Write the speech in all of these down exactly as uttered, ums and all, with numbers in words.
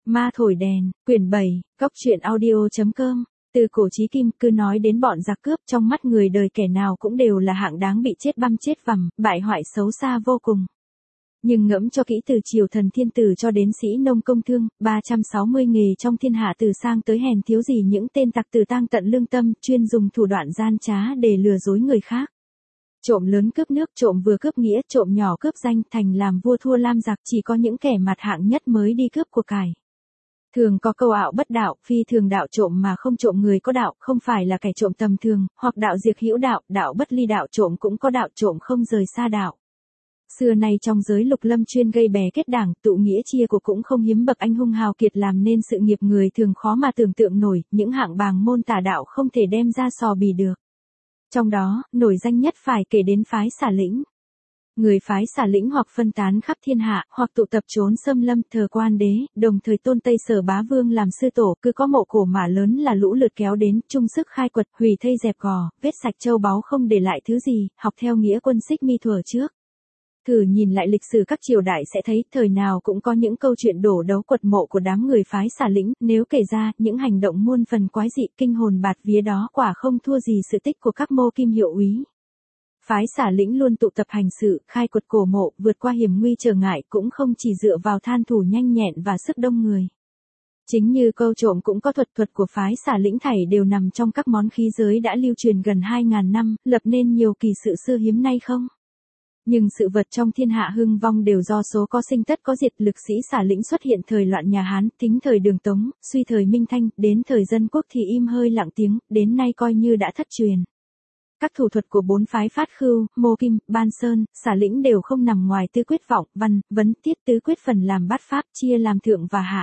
Ma thổi đèn, quyển bảy, góc truyện audio.com. Từ cổ chí kim, cứ nói đến bọn giặc cướp, trong mắt người đời kẻ nào cũng đều là hạng đáng bị chết băm chết vằm, bại hoại xấu xa vô cùng. Nhưng ngẫm cho kỹ, từ triều thần thiên tử cho đến sĩ nông công thương, ba trăm sáu mươi nghề trong thiên hạ từ sang tới hèn thiếu gì những tên tặc từ tang tận lương tâm, chuyên dùng thủ đoạn gian trá để lừa dối người khác. Trộm lớn cướp nước, trộm vừa cướp nghĩa, trộm nhỏ cướp danh, thành làm vua thua lam giặc, chỉ có những kẻ mặt hạng nhất mới đi cướp của cải. Thường có câu ạo bất đạo, phi thường đạo, trộm mà không trộm người có đạo, không phải là kẻ trộm tầm thường, hoặc đạo diệt hữu đạo, đạo bất ly đạo, trộm cũng có đạo, trộm không rời xa đạo. Xưa nay trong giới lục lâm chuyên gây bè kết đảng, tụ nghĩa chia của cũng không hiếm bậc anh hùng hào kiệt làm nên sự nghiệp người thường khó mà tưởng tượng nổi, những hạng bàng môn tà đạo không thể đem ra sò bì được. Trong đó, nổi danh nhất phải kể đến phái Xả Lĩnh. Người phái Xả Lĩnh hoặc phân tán khắp thiên hạ, hoặc tụ tập trốn xâm lâm, thờ quan đế, đồng thời tôn Tây Sở Bá Vương làm sư tổ, cứ có mộ cổ mả lớn là lũ lượt kéo đến, chung sức khai quật, hủy thây dẹp gò, vết sạch châu báu không để lại thứ gì, học theo nghĩa quân Xích Mi thuở trước. Thử nhìn lại lịch sử các triều đại sẽ thấy, thời nào cũng có những câu chuyện đổ đấu quật mộ của đám người phái Xả Lĩnh, nếu kể ra, những hành động muôn phần quái dị, kinh hồn bạt vía đó quả không thua gì sự tích của các mô kim hiệu úy. Phái Xả Lĩnh luôn tụ tập hành sự, khai quật cổ mộ, vượt qua hiểm nguy trở ngại, cũng không chỉ dựa vào than thủ nhanh nhẹn và sức đông người. Chính như câu trộm cũng có thuật thuật của phái Xả Lĩnh, thảy đều nằm trong các món khí giới đã lưu truyền gần hai ngàn năm, lập nên nhiều kỳ sự xưa hiếm nay không. Nhưng sự vật trong thiên hạ hưng vong đều do số có sinh tất có diệt, lực sĩ Xả Lĩnh xuất hiện thời loạn nhà Hán, thính thời Đường Tống, suy thời Minh Thanh, đến thời Dân Quốc thì im hơi lặng tiếng, đến nay coi như đã thất truyền. Các thủ thuật của bốn phái Phát Khưu, Mô Kim, Ban Sơn, Xả Lĩnh đều không nằm ngoài tứ quyết vọng, văn, vấn, tiết tứ quyết phần làm bát pháp, chia làm thượng và hạ.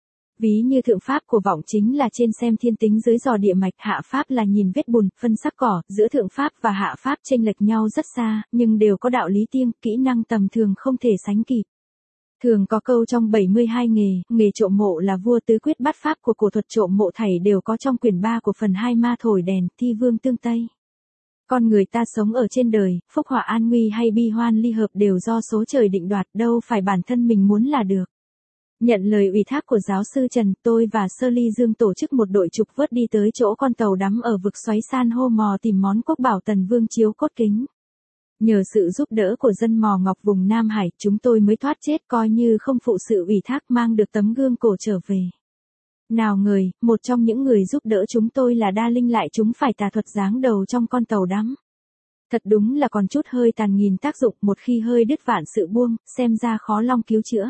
Ví như thượng pháp của vọng chính là trên xem thiên tính dưới dò địa mạch, hạ pháp là nhìn vết bùn, phân sắc cỏ, giữa thượng pháp và hạ pháp chênh lệch nhau rất xa, nhưng đều có đạo lý riêng, kỹ năng tầm thường không thể sánh kịp. Thường có câu trong bảy mươi hai nghề, nghề trộm mộ là vua, tứ quyết bát pháp của cổ thuật trộm mộ thảy đều có trong quyển ba của phần hai Ma Thổi Đèn, Thi Vương Tương Tây. Con người ta sống ở trên đời, phúc họa an nguy hay bi hoan ly hợp đều do số trời định đoạt, đâu phải bản thân mình muốn là được. Nhận lời ủy thác của giáo sư Trần, tôi và Sơ Ly Dương tổ chức một đội trục vớt đi tới chỗ con tàu đắm ở vực xoáy san hô mò tìm món quốc bảo Tần Vương chiếu cốt kính. Nhờ sự giúp đỡ của dân mò ngọc vùng Nam Hải, chúng tôi mới thoát chết, coi như không phụ sự ủy thác, mang được tấm gương cổ trở về. Nào ngờ, một trong những người giúp đỡ chúng tôi là Đa Linh lại chúng phải tà thuật giáng đầu trong con tàu đắm. Thật đúng là còn chút hơi tàn nghìn tác dụng, một khi hơi đứt vạn sự buông, xem ra khó long cứu chữa.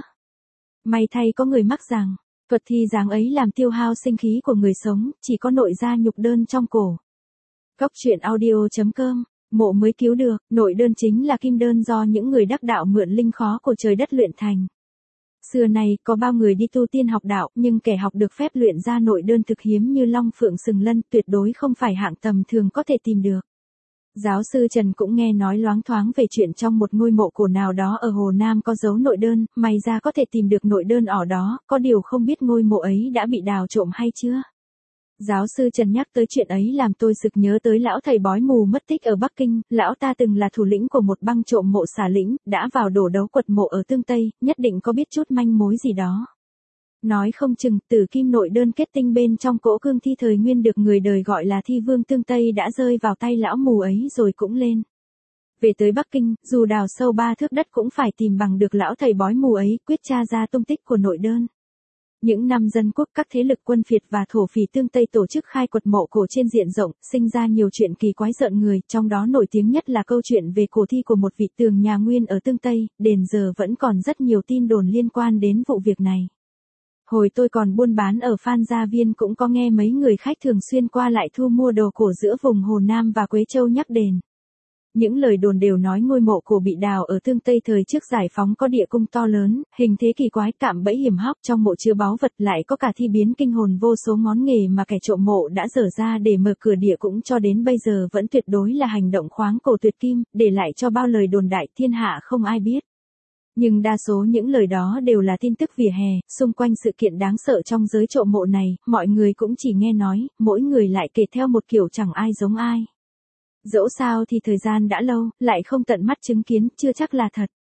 May thay có người mắc rằng, thuật thi giáng ấy làm tiêu hao sinh khí của người sống, chỉ có nội ra nhục đơn trong cổ. Góc truyện audio.com, mộ mới cứu được, nội đơn chính là kim đơn do những người đắc đạo mượn linh khó của trời đất luyện thành. Xưa này, có bao người đi tu tiên học đạo, nhưng kẻ học được phép luyện ra nội đơn thực hiếm như long phượng sừng lân, tuyệt đối không phải hạng tầm thường có thể tìm được. Giáo sư Trần cũng nghe nói loáng thoáng về chuyện trong một ngôi mộ cổ nào đó ở Hồ Nam có dấu nội đơn, may ra có thể tìm được nội đơn ở đó, có điều không biết ngôi mộ ấy đã bị đào trộm hay chưa. Giáo sư Trần nhắc tới chuyện ấy làm tôi sực nhớ tới lão thầy bói mù mất tích ở Bắc Kinh, lão ta từng là thủ lĩnh của một băng trộm mộ Xả Lĩnh, đã vào đổ đấu quật mộ ở Tương Tây, nhất định có biết chút manh mối gì đó. Nói không chừng, tử kim nội đơn kết tinh bên trong cỗ cương thi thời nguyên được người đời gọi là Thi Vương Tương Tây đã rơi vào tay lão mù ấy rồi cũng lên. Về tới Bắc Kinh, dù đào sâu ba thước đất cũng phải tìm bằng được lão thầy bói mù ấy, quyết tra ra tung tích của nội đơn. Những năm Dân Quốc, các thế lực quân phiệt và thổ phỉ Tương Tây tổ chức khai quật mộ cổ trên diện rộng, sinh ra nhiều chuyện kỳ quái rợn người, trong đó nổi tiếng nhất là câu chuyện về cổ thi của một vị tường nhà Nguyên ở Tương Tây, đến giờ vẫn còn rất nhiều tin đồn liên quan đến vụ việc này. Hồi tôi còn buôn bán ở Phan Gia Viên cũng có nghe mấy người khách thường xuyên qua lại thu mua đồ cổ giữa vùng Hồ Nam và Quế Châu nhắc đến. Những lời đồn đều nói ngôi mộ cổ bị đào ở Tương Tây thời trước giải phóng có địa cung to lớn, hình thế kỳ quái, cạm bẫy hiểm hóc, trong mộ chứa báu vật, lại có cả thi biến kinh hồn vô số ngón nghề mà kẻ trộm mộ đã dở ra để mở cửa địa cũng cho đến bây giờ vẫn tuyệt đối là hành động khoáng cổ tuyệt kim, để lại cho bao lời đồn đại thiên hạ không ai biết. Nhưng đa số những lời đó đều là tin tức vỉa hè, xung quanh sự kiện đáng sợ trong giới trộm mộ này, mọi người cũng chỉ nghe nói, mỗi người lại kể theo một kiểu chẳng ai giống ai. Dẫu sao thì thời gian đã lâu, lại không tận mắt chứng kiến, chưa chắc là thật.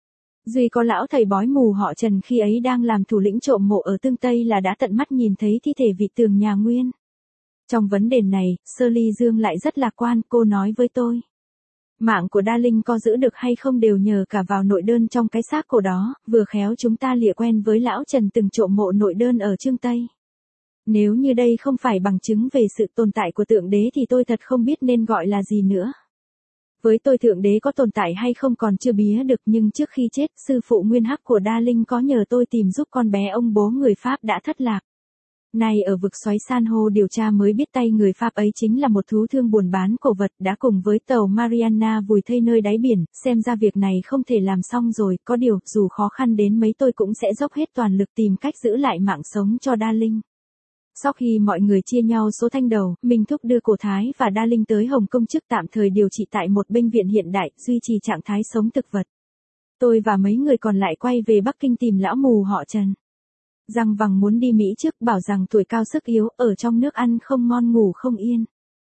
Duy có lão thầy bói mù họ Trần khi ấy đang làm thủ lĩnh trộm mộ ở Tương Tây là đã tận mắt nhìn thấy thi thể vị tường nhà Nguyên. Trong vấn đề này, Sơ Ly Dương lại rất lạc quan, cô nói với tôi. Mạng của Đa Linh có giữ được hay không đều nhờ cả vào nội đơn trong cái xác cổ đó, vừa khéo chúng ta lịa quen với lão Trần từng trộm mộ nội đơn ở Chương Tây. Nếu như đây không phải bằng chứng về sự tồn tại của Thượng Đế thì tôi thật không biết nên gọi là gì nữa. Với tôi Thượng Đế có tồn tại hay không còn chưa bía được, nhưng trước khi chết, sư phụ nguyên hắc của Đa Linh có nhờ tôi tìm giúp con bé ông bố người Pháp đã thất lạc. Nay ở vực xoáy san hô điều tra mới biết tay người Pháp ấy chính là một thú thương buôn bán cổ vật đã cùng với tàu Mariana vùi thây nơi đáy biển, xem ra việc này không thể làm xong rồi, có điều, dù khó khăn đến mấy tôi cũng sẽ dốc hết toàn lực tìm cách giữ lại mạng sống cho Đa Linh. Sau khi mọi người chia nhau số thanh đầu, Minh Thúc đưa Cổ Thái và Đa Linh tới Hồng Kông trước tạm thời điều trị tại một bệnh viện hiện đại, duy trì trạng thái sống thực vật. Tôi và mấy người còn lại quay về Bắc Kinh tìm lão mù họ Trần. Giang Vằng muốn đi Mỹ trước, bảo rằng tuổi cao sức yếu, ở trong nước ăn không ngon ngủ không yên.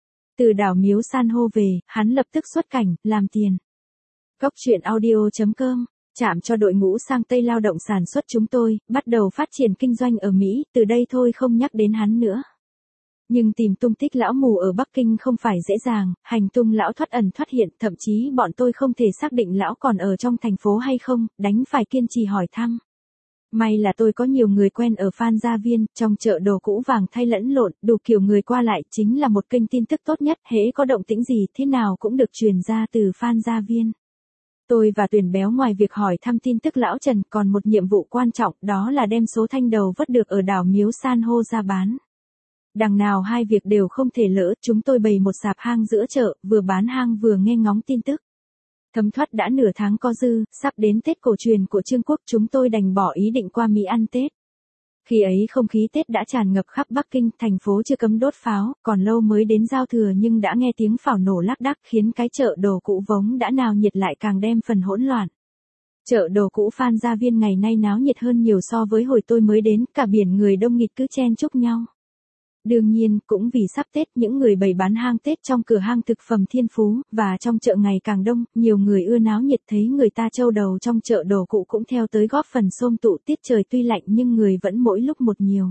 Từ đảo Miếu San hô về, hắn lập tức xuất cảnh, làm tiền. Cốc truyện audio chấm com, chạm cho đội ngũ sang Tây lao động sản xuất chúng tôi, bắt đầu phát triển kinh doanh ở Mỹ, từ đây thôi không nhắc đến hắn nữa. Nhưng tìm tung tích lão mù ở Bắc Kinh không phải dễ dàng, hành tung lão thoát ẩn thoát hiện, thậm chí bọn tôi không thể xác định lão còn ở trong thành phố hay không, đành phải kiên trì hỏi thăm. May là tôi có nhiều người quen ở Phan Gia Viên, trong chợ đồ cũ vàng thay lẫn lộn, đủ kiểu người qua lại, chính là một kênh tin tức tốt nhất, hễ có động tĩnh gì thế nào cũng được truyền ra từ Phan Gia Viên. Tôi và Tuyền Béo ngoài việc hỏi thăm tin tức lão Trần còn một nhiệm vụ quan trọng, đó là đem số thanh đầu vất được ở đảo Miếu San hô ra bán. Đằng nào hai việc đều không thể lỡ, chúng tôi bày một sạp hang giữa chợ, vừa bán hang vừa nghe ngóng tin tức. Thấm thoát đã nửa tháng có dư, sắp đến Tết cổ truyền của Trương Quốc, chúng tôi đành bỏ ý định qua Mỹ ăn Tết. Khi ấy không khí Tết đã tràn ngập khắp Bắc Kinh, thành phố chưa cấm đốt pháo, còn lâu mới đến giao thừa nhưng đã nghe tiếng pháo nổ lác đác khiến cái chợ đồ cũ vốn đã nào nhiệt lại càng đem phần hỗn loạn. Chợ đồ cũ Phan Gia Viên ngày nay náo nhiệt hơn nhiều so với hồi tôi mới đến, cả biển người đông nghịt cứ chen chúc nhau. Đương nhiên, cũng vì sắp Tết những người bày bán hang Tết trong cửa hang thực phẩm Thiên Phú, và trong chợ ngày càng đông, nhiều người ưa náo nhiệt thấy người ta trâu đầu trong chợ đồ cũ cũng theo tới góp phần xôm tụ. Tiết trời tuy lạnh nhưng người vẫn mỗi lúc một nhiều.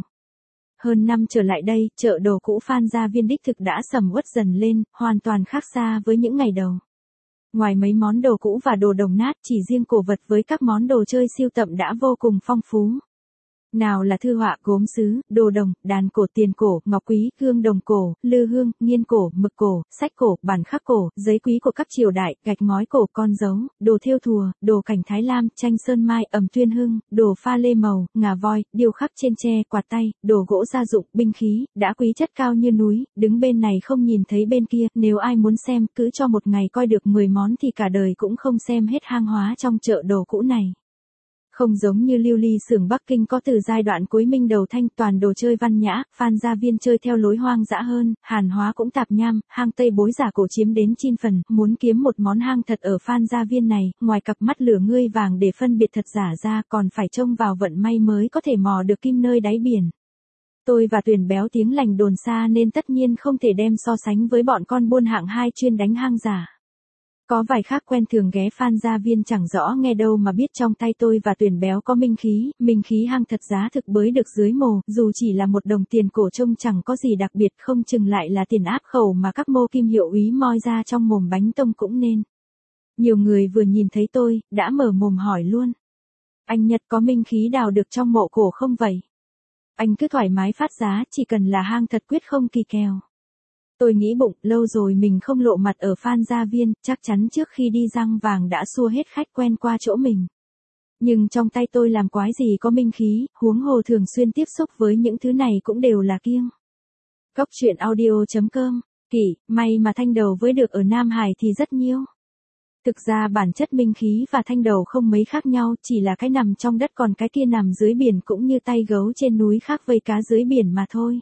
Hơn năm trở lại đây, chợ đồ cũ Phan Gia Viên đích thực đã sầm uất dần lên, hoàn toàn khác xa với những ngày đầu. Ngoài mấy món đồ cũ và đồ đồng nát, chỉ riêng cổ vật với các món đồ chơi sưu tầm đã vô cùng phong phú. Nào là thư họa, gốm sứ, đồ đồng, đàn cổ, tiền cổ, ngọc quý, gương đồng cổ, lư hương, nghiên cổ, mực cổ, sách cổ, bản khắc cổ, giấy quý của các triều đại, gạch ngói cổ, con dấu, đồ thêu thùa, đồ cảnh Thái Lam, tranh sơn mai, ẩm tuyên hưng, đồ pha lê màu, ngà voi, điêu khắc trên tre, quạt tay, đồ gỗ gia dụng, binh khí, đã quý chất cao như núi, đứng bên này không nhìn thấy bên kia, nếu ai muốn xem, cứ cho một ngày coi được mười món thì cả đời cũng không xem hết hang hóa trong chợ đồ cũ này. Không giống như Lưu Ly xưởng Bắc Kinh có từ giai đoạn cuối Minh đầu Thanh toàn đồ chơi văn nhã, Phan Gia Viên chơi theo lối hoang dã hơn, hàn hóa cũng tạp nham, hang Tây bối giả cổ chiếm đến chín phần, muốn kiếm một món hang thật ở Phan Gia Viên này, ngoài cặp mắt lửa ngươi vàng để phân biệt thật giả ra còn phải trông vào vận may mới có thể mò được kim nơi đáy biển. Tôi và Tuyền Béo tiếng lành đồn xa nên tất nhiên không thể đem so sánh với bọn con buôn hạng hai chuyên đánh hang giả. Có vài khác quen thường ghé Phan Gia Viên chẳng rõ nghe đâu mà biết trong tay tôi và Tuyền Béo có minh khí, minh khí hang thật giá thực bới được dưới mồ, dù chỉ là một đồng tiền cổ trông chẳng có gì đặc biệt, không chừng lại là tiền áp khẩu mà các mô kim hiệu úy moi ra trong mồm bánh tông cũng nên. Nhiều người vừa nhìn thấy tôi, đã mở mồm hỏi luôn. Anh Nhật có minh khí đào được trong mộ cổ không vậy? Anh cứ thoải mái phát giá, chỉ cần là hang thật quyết không kỳ kèo. Tôi nghĩ bụng, lâu rồi mình không lộ mặt ở Phan Gia Viên, chắc chắn trước khi đi Răng Vàng đã xua hết khách quen qua chỗ mình. Nhưng trong tay tôi làm quái gì có minh khí, huống hồ thường xuyên tiếp xúc với những thứ này cũng đều là kiêng. Cốc truyện audio chấm com, kỷ, may mà thanh đầu với được ở Nam Hải thì rất nhiêu. Thực ra bản chất minh khí và thanh đầu không mấy khác nhau, chỉ là cái nằm trong đất còn cái kia nằm dưới biển cũng như tay gấu trên núi khác vây cá dưới biển mà thôi.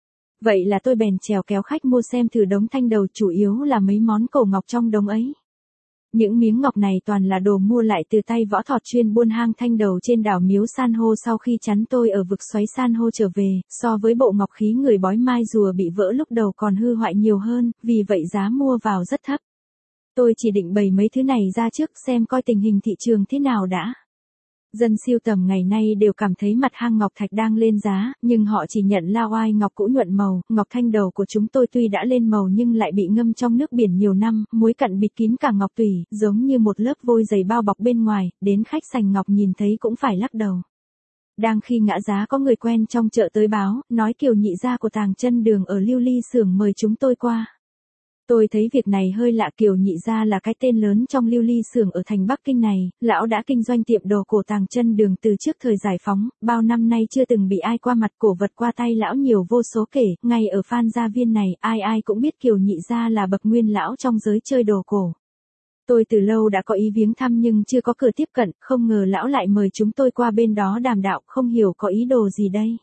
Vậy là tôi bèn chèo kéo khách mua xem thử đống thanh đầu, chủ yếu là mấy món cổ ngọc trong đống ấy. Những miếng ngọc này toàn là đồ mua lại từ tay võ thọt chuyên buôn hang thanh đầu trên đảo Miếu San hô sau khi chắn tôi ở vực xoáy san hô trở về, so với bộ ngọc khí người bói mai rùa bị vỡ lúc đầu còn hư hoại nhiều hơn, vì vậy giá mua vào rất thấp. Tôi chỉ định bày mấy thứ này ra trước xem coi tình hình thị trường thế nào đã. Dân sưu tầm ngày nay đều cảm thấy mặt hang ngọc thạch đang lên giá, nhưng họ chỉ nhận La Oai ngọc cũ nhuận màu, ngọc thanh đầu của chúng tôi tuy đã lên màu nhưng lại bị ngâm trong nước biển nhiều năm, muối cặn bịt kín cả ngọc tủy, giống như một lớp vôi dày bao bọc bên ngoài, đến khách sành ngọc nhìn thấy cũng phải lắc đầu. Đang khi ngã giá có người quen trong chợ tới báo, nói Kiều nhị gia của Tàng Chân Đường ở Lưu Ly xưởng mời chúng tôi qua. Tôi thấy việc này hơi lạ, Kiều nhị gia là cái tên lớn trong Lưu Ly xưởng ở thành Bắc Kinh này, lão đã kinh doanh tiệm đồ cổ Tàng Chân Đường từ trước thời giải phóng, bao năm nay chưa từng bị ai qua mặt, cổ vật qua tay lão nhiều vô số kể, ngay ở Phan Gia Viên này, ai ai cũng biết Kiều nhị gia là bậc nguyên lão trong giới chơi đồ cổ. Tôi từ lâu đã có ý viếng thăm nhưng chưa có cửa tiếp cận, không ngờ lão lại mời chúng tôi qua bên đó đàm đạo, không hiểu có ý đồ gì đây.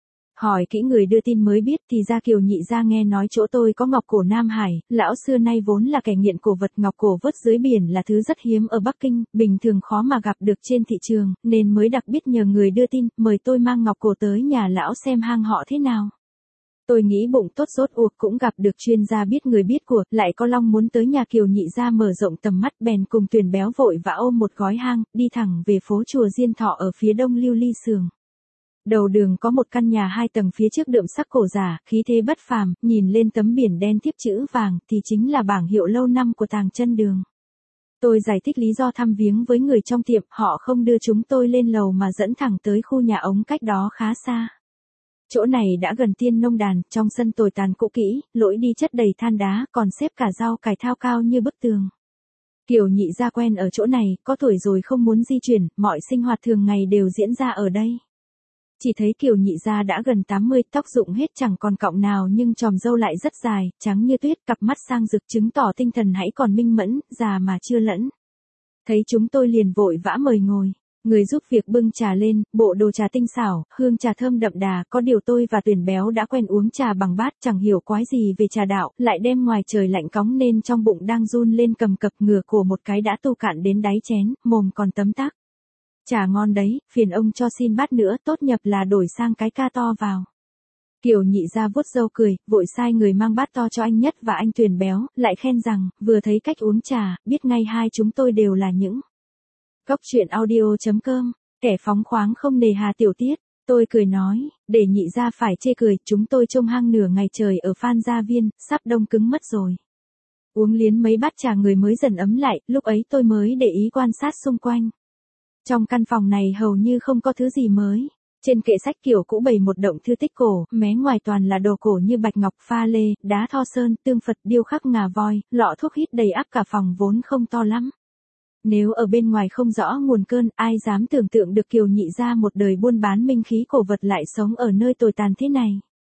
Hỏi kỹ người đưa tin mới biết thì ra Kiều nhị gia nghe nói chỗ tôi có ngọc cổ Nam Hải, lão xưa nay vốn là kẻ nghiện cổ vật, ngọc cổ vớt dưới biển là thứ rất hiếm ở Bắc Kinh, bình thường khó mà gặp được trên thị trường, nên mới đặc biệt nhờ người đưa tin, mời tôi mang ngọc cổ tới nhà lão xem hang họ thế nào. Tôi nghĩ bụng tốt rốt cuộc cũng gặp được chuyên gia biết người biết của, lại có long muốn tới nhà Kiều nhị gia mở rộng tầm mắt, bèn cùng Tuyền Béo vội vã ôm một gói hang, đi thẳng về phố chùa Diên Thọ ở phía đông Lưu Ly xưởng. Đầu đường có một căn nhà hai tầng phía trước đượm sắc cổ giả, khí thế bất phàm, nhìn lên tấm biển đen tiếp chữ vàng thì chính là bảng hiệu lâu năm của Tàng Chân Đường. Tôi giải thích lý do thăm viếng với người trong tiệm, họ không đưa chúng tôi lên lầu mà dẫn thẳng tới khu nhà ống cách đó khá xa. Chỗ này đã gần Tiên Nông Đàn, trong sân tồi tàn cũ kỹ, lối đi chất đầy than đá, còn xếp cả rau cải thao cao như bức tường. Kiều nhị gia quen ở chỗ này, có tuổi rồi không muốn di chuyển, mọi sinh hoạt thường ngày đều diễn ra ở đây. Chỉ thấy Kiều nhị gia đã gần tám mươi, tóc rụng hết chẳng còn cọng nào nhưng chòm râu lại rất dài, trắng như tuyết, cặp mắt sang rực chứng tỏ tinh thần hãy còn minh mẫn, già mà chưa lẫn. Thấy chúng tôi liền vội vã mời ngồi. Người giúp việc bưng trà lên, bộ đồ trà tinh xảo, hương trà thơm đậm đà, có điều tôi và Tuyền Béo đã quen uống trà bằng bát, chẳng hiểu quái gì về trà đạo, lại đem ngoài trời lạnh cóng nên trong bụng đang run lên cầm cập, ngửa cổ một cái đã tu cạn đến đáy chén, mồm còn tấm tắc. Trà ngon đấy, phiền ông cho xin bát nữa, tốt nhập là đổi sang cái ca to vào. Kiều nhị gia vuốt râu cười, vội sai người mang bát to cho anh Nhất và anh Tuyền Béo, lại khen rằng, vừa thấy cách uống trà, biết ngay hai chúng tôi đều là những Cốc truyện audio chấm com, kẻ phóng khoáng không nề hà tiểu tiết. Tôi cười nói, để nhị gia phải chê cười, chúng tôi trông hang nửa ngày trời ở Phan Gia Viên, sắp đông cứng mất rồi. Uống liến mấy bát trà người mới dần ấm lại, lúc ấy tôi mới để ý quan sát xung quanh. Trong căn phòng này hầu như không có thứ gì mới. Trên kệ sách kiểu cũ bày một động thư tích cổ, mé ngoài toàn là đồ cổ như bạch ngọc, pha lê, đá tho sơn, tương Phật, điêu khắc ngà voi, lọ thuốc hít đầy ắp cả phòng vốn không to lắm. Nếu ở bên ngoài không rõ nguồn cơn, ai dám tưởng tượng được Kiều nhị gia một đời buôn bán minh khí cổ vật lại sống ở nơi tồi tàn thế này.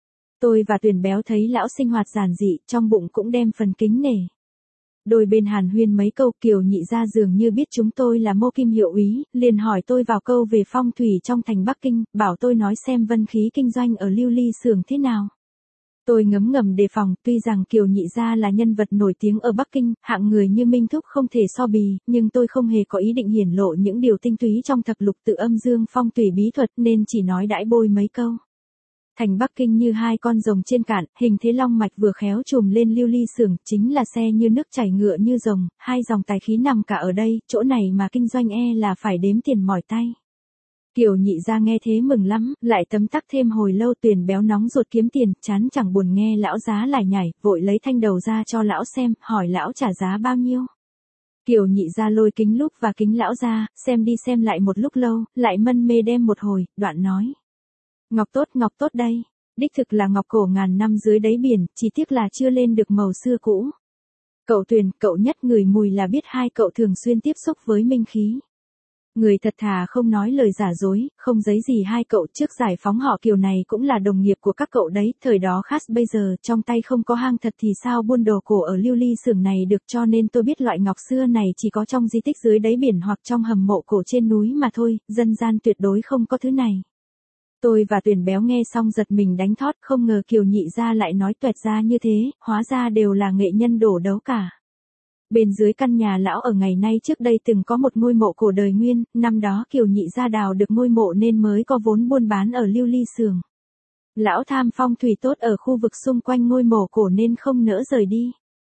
Tôi và Tuyền Béo thấy lão sinh hoạt giản dị, trong bụng cũng đem phần kính nể. Đôi bên hàn huyên mấy câu, Kiều nhị gia dường như biết chúng tôi là Mô Kim hiệu úy, liền hỏi tôi vào câu về phong thủy trong thành Bắc Kinh, bảo tôi nói xem vân khí kinh doanh ở Lưu Ly xưởng thế nào. Tôi ngấm ngầm đề phòng, tuy rằng Kiều nhị gia là nhân vật nổi tiếng ở Bắc Kinh, hạng người như Minh Thúc không thể so bì, nhưng tôi không hề có ý định hiển lộ những điều tinh túy trong thập lục tự âm dương phong thủy bí thuật nên chỉ nói đãi bôi mấy câu. Thành Bắc Kinh như hai con rồng trên cạn, hình thế long mạch vừa khéo trùm lên Lưu Ly xưởng, chính là xe như nước chảy ngựa như rồng, hai dòng tài khí nằm cả ở đây, chỗ này mà kinh doanh e là phải đếm tiền mỏi tay. Kiều nhị gia nghe thế mừng lắm, lại tấm tắc thêm hồi lâu. Tuyền Béo nóng ruột kiếm tiền, chán chẳng buồn nghe lão giá lải nhải, vội lấy thanh đầu ra cho lão xem, hỏi lão trả giá bao nhiêu. Kiều nhị gia lôi kính lúp và kính lão ra, xem đi xem lại một lúc lâu, lại mân mê đem một hồi, đoạn nói. Ngọc tốt, ngọc tốt đây, đích thực là ngọc cổ ngàn năm dưới đáy biển, chỉ tiếc là chưa lên được màu xưa cũ. Cậu Tuyền, cậu Nhất ngửi mùi là biết hai cậu thường xuyên tiếp xúc với minh khí. Người thật thà không nói lời giả dối, không giấy gì hai cậu trước giải phóng họ Kiều này cũng là đồng nghiệp của các cậu đấy, thời đó khác bây giờ trong tay không có hang thật thì sao buôn đồ cổ ở Lưu Ly xưởng này được, cho nên tôi biết loại ngọc xưa này chỉ có trong di tích dưới đáy biển hoặc trong hầm mộ cổ trên núi mà thôi, dân gian tuyệt đối không có thứ này. Tôi và Tuyền Béo nghe xong giật mình đánh thót, không ngờ Kiều nhị gia lại nói tuẹt ra như thế, hóa ra đều là nghệ nhân đổ đấu cả. Bên dưới căn nhà lão ở ngày nay trước đây từng có một ngôi mộ cổ đời Nguyên, năm đó Kiều nhị gia đào được ngôi mộ nên mới có vốn buôn bán ở Lưu Ly xưởng. Lão tham phong thủy tốt ở khu vực xung quanh ngôi mộ cổ nên không nỡ rời đi.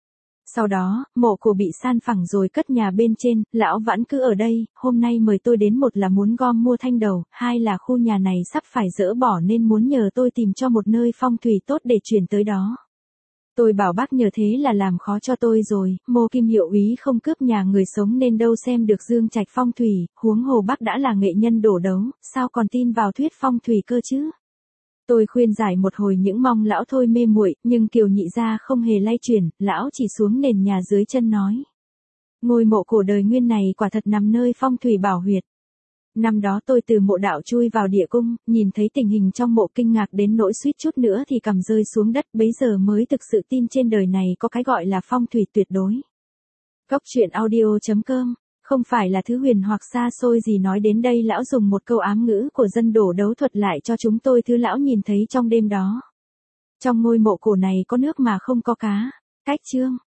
Sau đó, mộ cổ bị san phẳng rồi cất nhà bên trên, lão vẫn cứ ở đây, hôm nay mời tôi đến một là muốn gom mua thanh đầu, hai là khu nhà này sắp phải dỡ bỏ nên muốn nhờ tôi tìm cho một nơi phong thủy tốt để chuyển tới đó. Tôi bảo bác nhờ thế là làm khó cho tôi rồi, Mộ Kim hiệu úy không cướp nhà người sống nên đâu xem được dương trạch phong thủy, huống hồ bác đã là nghệ nhân đổ đấu, sao còn tin vào thuyết phong thủy cơ chứ? Tôi khuyên giải một hồi những mong lão thôi mê muội, nhưng Kiều Nhị gia không hề lay chuyển, lão chỉ xuống nền nhà dưới chân nói. Ngôi mộ cổ đời Nguyên này quả thật nằm nơi phong thủy bảo huyệt. Năm đó tôi từ mộ đạo chui vào địa cung, nhìn thấy tình hình trong mộ kinh ngạc đến nỗi suýt chút nữa thì cầm rơi xuống đất, bấy giờ mới thực sự tin trên đời này có cái gọi là phong thủy tuyệt đối. Cốc truyện audio chấm com, không phải là thứ huyền hoặc xa xôi gì nói đến đây, lão dùng một câu ám ngữ của dân đổ đấu thuật lại cho chúng tôi thứ lão nhìn thấy trong đêm đó. Trong ngôi mộ cổ này có nước mà không có cá. Cách chương